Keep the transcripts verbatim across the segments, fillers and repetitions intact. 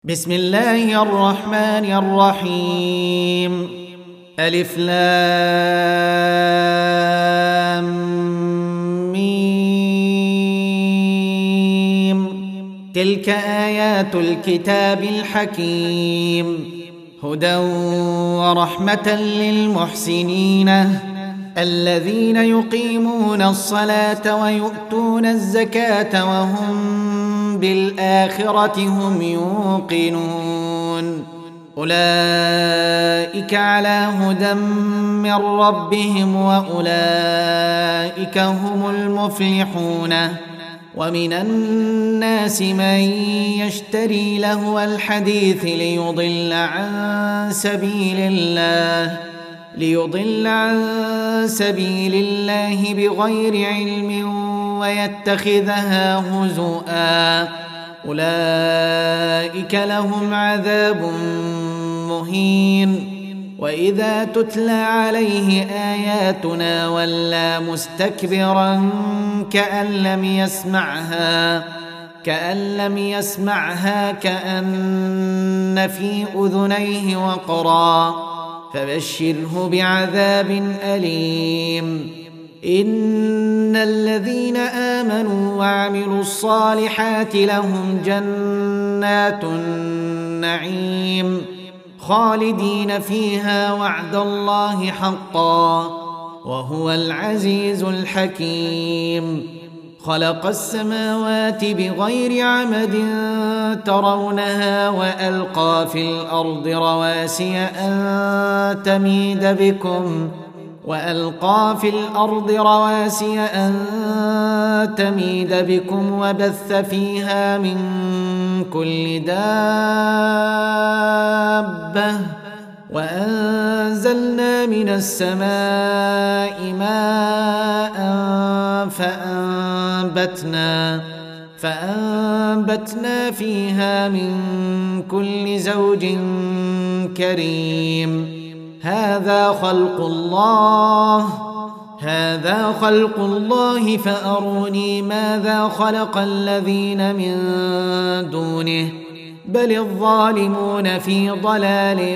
بسم الله الرحمن الرحيم. ألف لام ميم. تلك آيات الكتاب الحكيم، هدى ورحمة للمحسنين الذين يقيمون الصلاة ويؤتون الزكاة وهم بالآخرة هم يوقنون. أولئك على هدى من ربهم وأولئك هم المفلحون. ومن الناس من يشتري لهو الحديث ليضل عن سبيل الله ليضل عن سبيل الله بغير علم ويتخذها هزؤا. أولئك لهم عذاب مهين. وإذا تتلى عليه آياتنا ولى مستكبرا كأن لم يسمعها كأن لم يسمعها كأن في أذنيه وقرا، فبشره بعذاب أليم. إن الذين آمنوا وعملوا الصالحات لهم جنات النعيم خالدين فيها وعد الله حقا وهو العزيز الحكيم. خلق السماوات بغير عمد ترونها وألقى في الأرض رواسي أن تميد بكم وألقى في الأرض رواسي أن تميد بكم وبث فيها من كل دابة وأنزلنا من السماء ماء فأنبتنا فأنبتنا فيها من كل زوج كريم. هذا خلق الله هذا خلق الله فأروني ماذا خلق الذين من دونه بل الظالمون في ضلال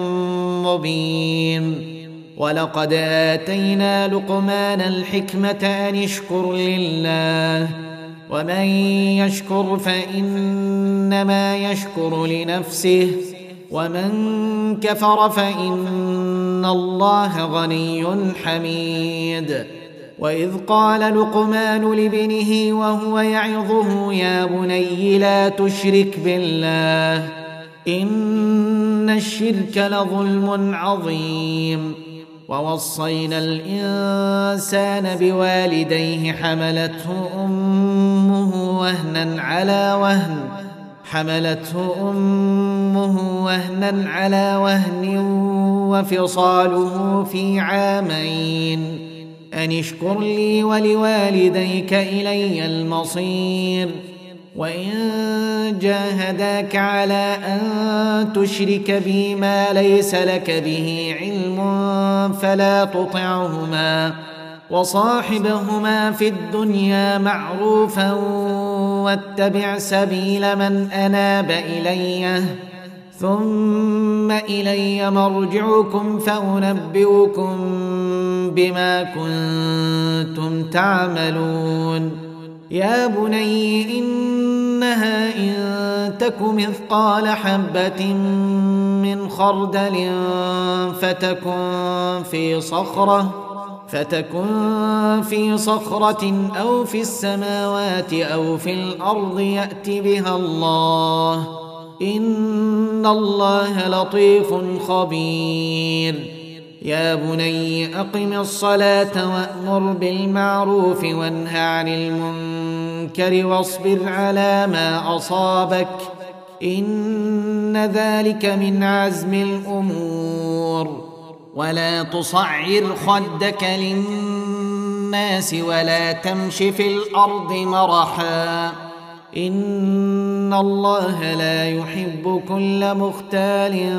مبين. ولقد آتينا لقمان الحكمة أن اشكر لله ومن يشكر فإنما يشكر لنفسه ومن كفر فإن الله غني حميد. وإذ قال لقمان لابنه وهو يعظه يا بني لا تشرك بالله إن الشرك لظلم عظيم. ووصينا الإنسان بوالديه حملته أمه وهنا على وهن حملته أمه وهنا على وهن وفصاله في عامين أن اشكر لي ولوالديك إلي المصير. وإن جاهداك على أن تشرك بي ما ليس لك به علم فلا تطعهما وصاحبهما في الدنيا معروفا واتبع سبيل من أناب إلي ثم إلي مرجعكم فأنبئكم بما كنتم تعملون. يا بني إنها إن تك مثقال حبة من خردل فتكن في صخرة فتكن في صخرة أو في السماوات أو في الأرض يأت بها الله إن الله لطيف خبير. يا بني أقم الصلاة وأمر بالمعروف وانه عن المنكر واصبر على ما أصابك إن ذلك من عزم الأمور. ولا تصعر خدك للناس ولا تمش في الأرض مرحا إن الله لا يحب كل مختال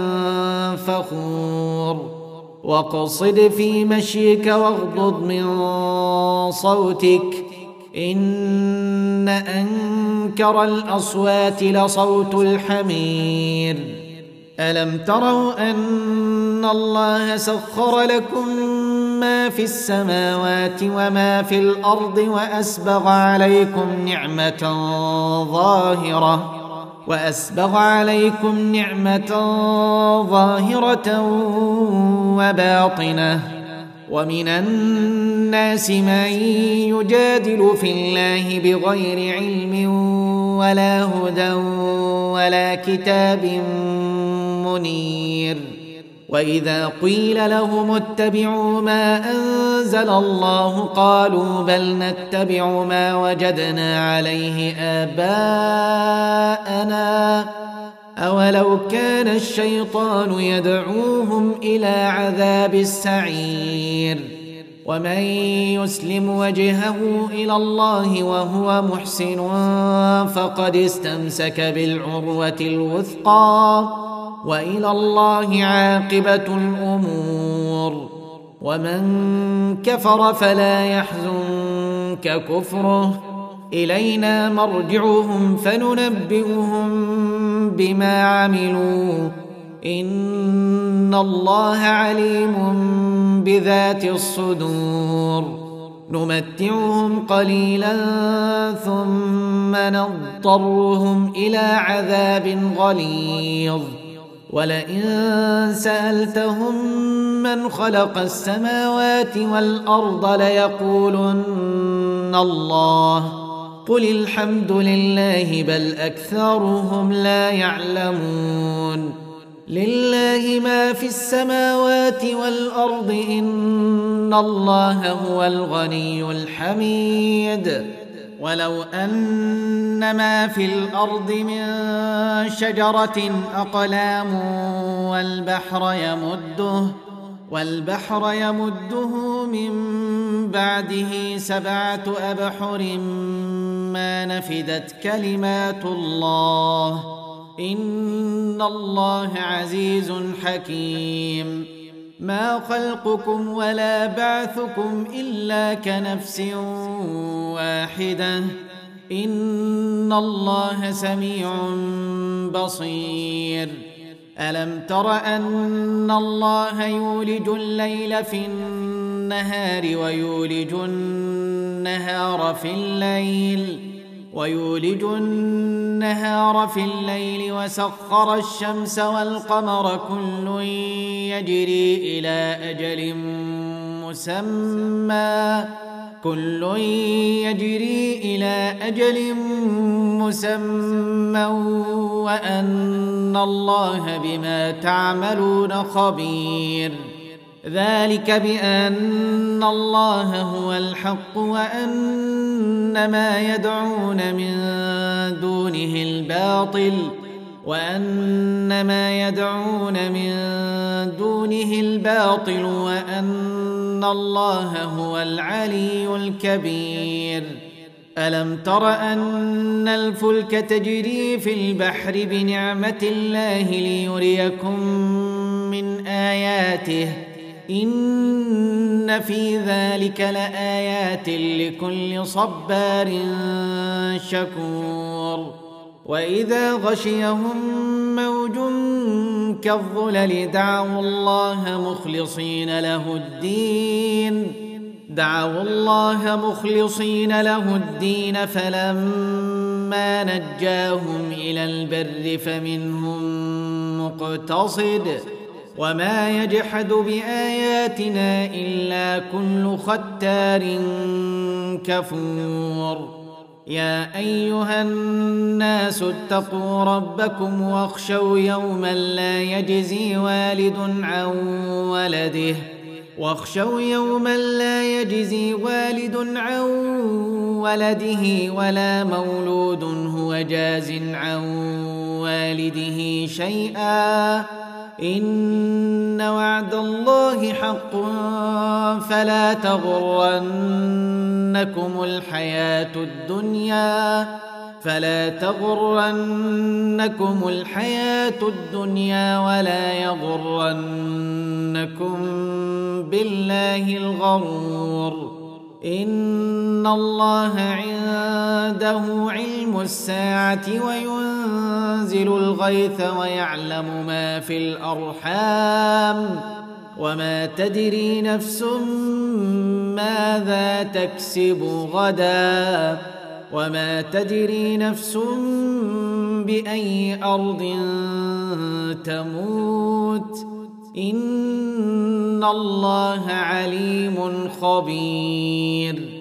فخور. واقصد في مشيك واغضض من صوتك إن أنكر الأصوات لصوت الحمير ألم تروا أن الله سخر لكم ما في السماوات وما في الأرض وأسبغ عليكم نعمة ظاهرة وأسبغ عليكم نعمة ظاهرة وباطنة ومن الناس من يجادل في الله بغير علم ولا هدى ولا كتاب منير وإذا قيل لهم اتبعوا ما أنزل الله قالوا بل نتبع ما وجدنا عليه آباءنا أولو كان الشيطان يدعوهم إلى عذاب السعير ومن يسلم وجهه إلى الله وهو محسن فقد استمسك بالعروة الوثقى وإلى الله عاقبة الأمور ومن كفر فلا يحزنك كفره إلينا مرجعهم فننبئهم بما عملوا إن الله عليم بذات الصدور نمتعهم قليلا ثم نضطرهم إلى عذاب غليظ ولئن سألتهم من خلق السماوات والأرض ليقولن الله قل الحمد لله بل أكثرهم لا يعلمون لله ما في السماوات والأرض إن الله هو الغني الحميد ولو أن ما في الأرض من شجرة أقلام والبحر يمده والبحر يمده من بعده سبعة أبحر ما نفدت كلمات الله إن الله عزيز حكيم ما خلقكم ولا بعثكم إلا كنفس واحدة إن الله سميع بصير ألم تر أن الله يولج الليل في النهار ويولج النهار في الليل ويولج النهار في الليل وسخر الشمس والقمر كل يجري إلى أجل مسمى كل يجري إلى أجل مسمى وأن الله بما تعملون خبير ذلك بأن الله هو الحق وأن ما يدعون من دونه الباطل وأن ما يدعون من دونه الباطل وأن الله هو العلي الكبير ألم تر أن الفلك تجري في البحر بنعمة الله ليريكم من آياته إن في ذلك لآيات لكل صبار شكور وإذا غشيهم موج كالظلل دعوا الله مخلصين له الدين دعوا الله مخلصين له الدين فلما نجاهم إلى البر فمنهم مقتصد وما يجحد بآياتنا إلا كل ختار كفور يا أيها الناس اتقوا ربكم واخشوا يوما لا يجزي والد عن ولده واخشوا يوما لا يجزي والد عن ولده ولا مولود هو جاز عن والده شيئا إن وعد الله حق فلا تغرنكم الحياة الدنيا فلا تغرنكم الحياة الدنيا ولا يغرنكم بالله الغرور إن الله عنده علم الساعة وينزل الغيث ويعلم ما في الأرحام وما تدري نفس ماذا تكسب غدا وما تدري نفس بأي أرض تموت إن الله عليم خبير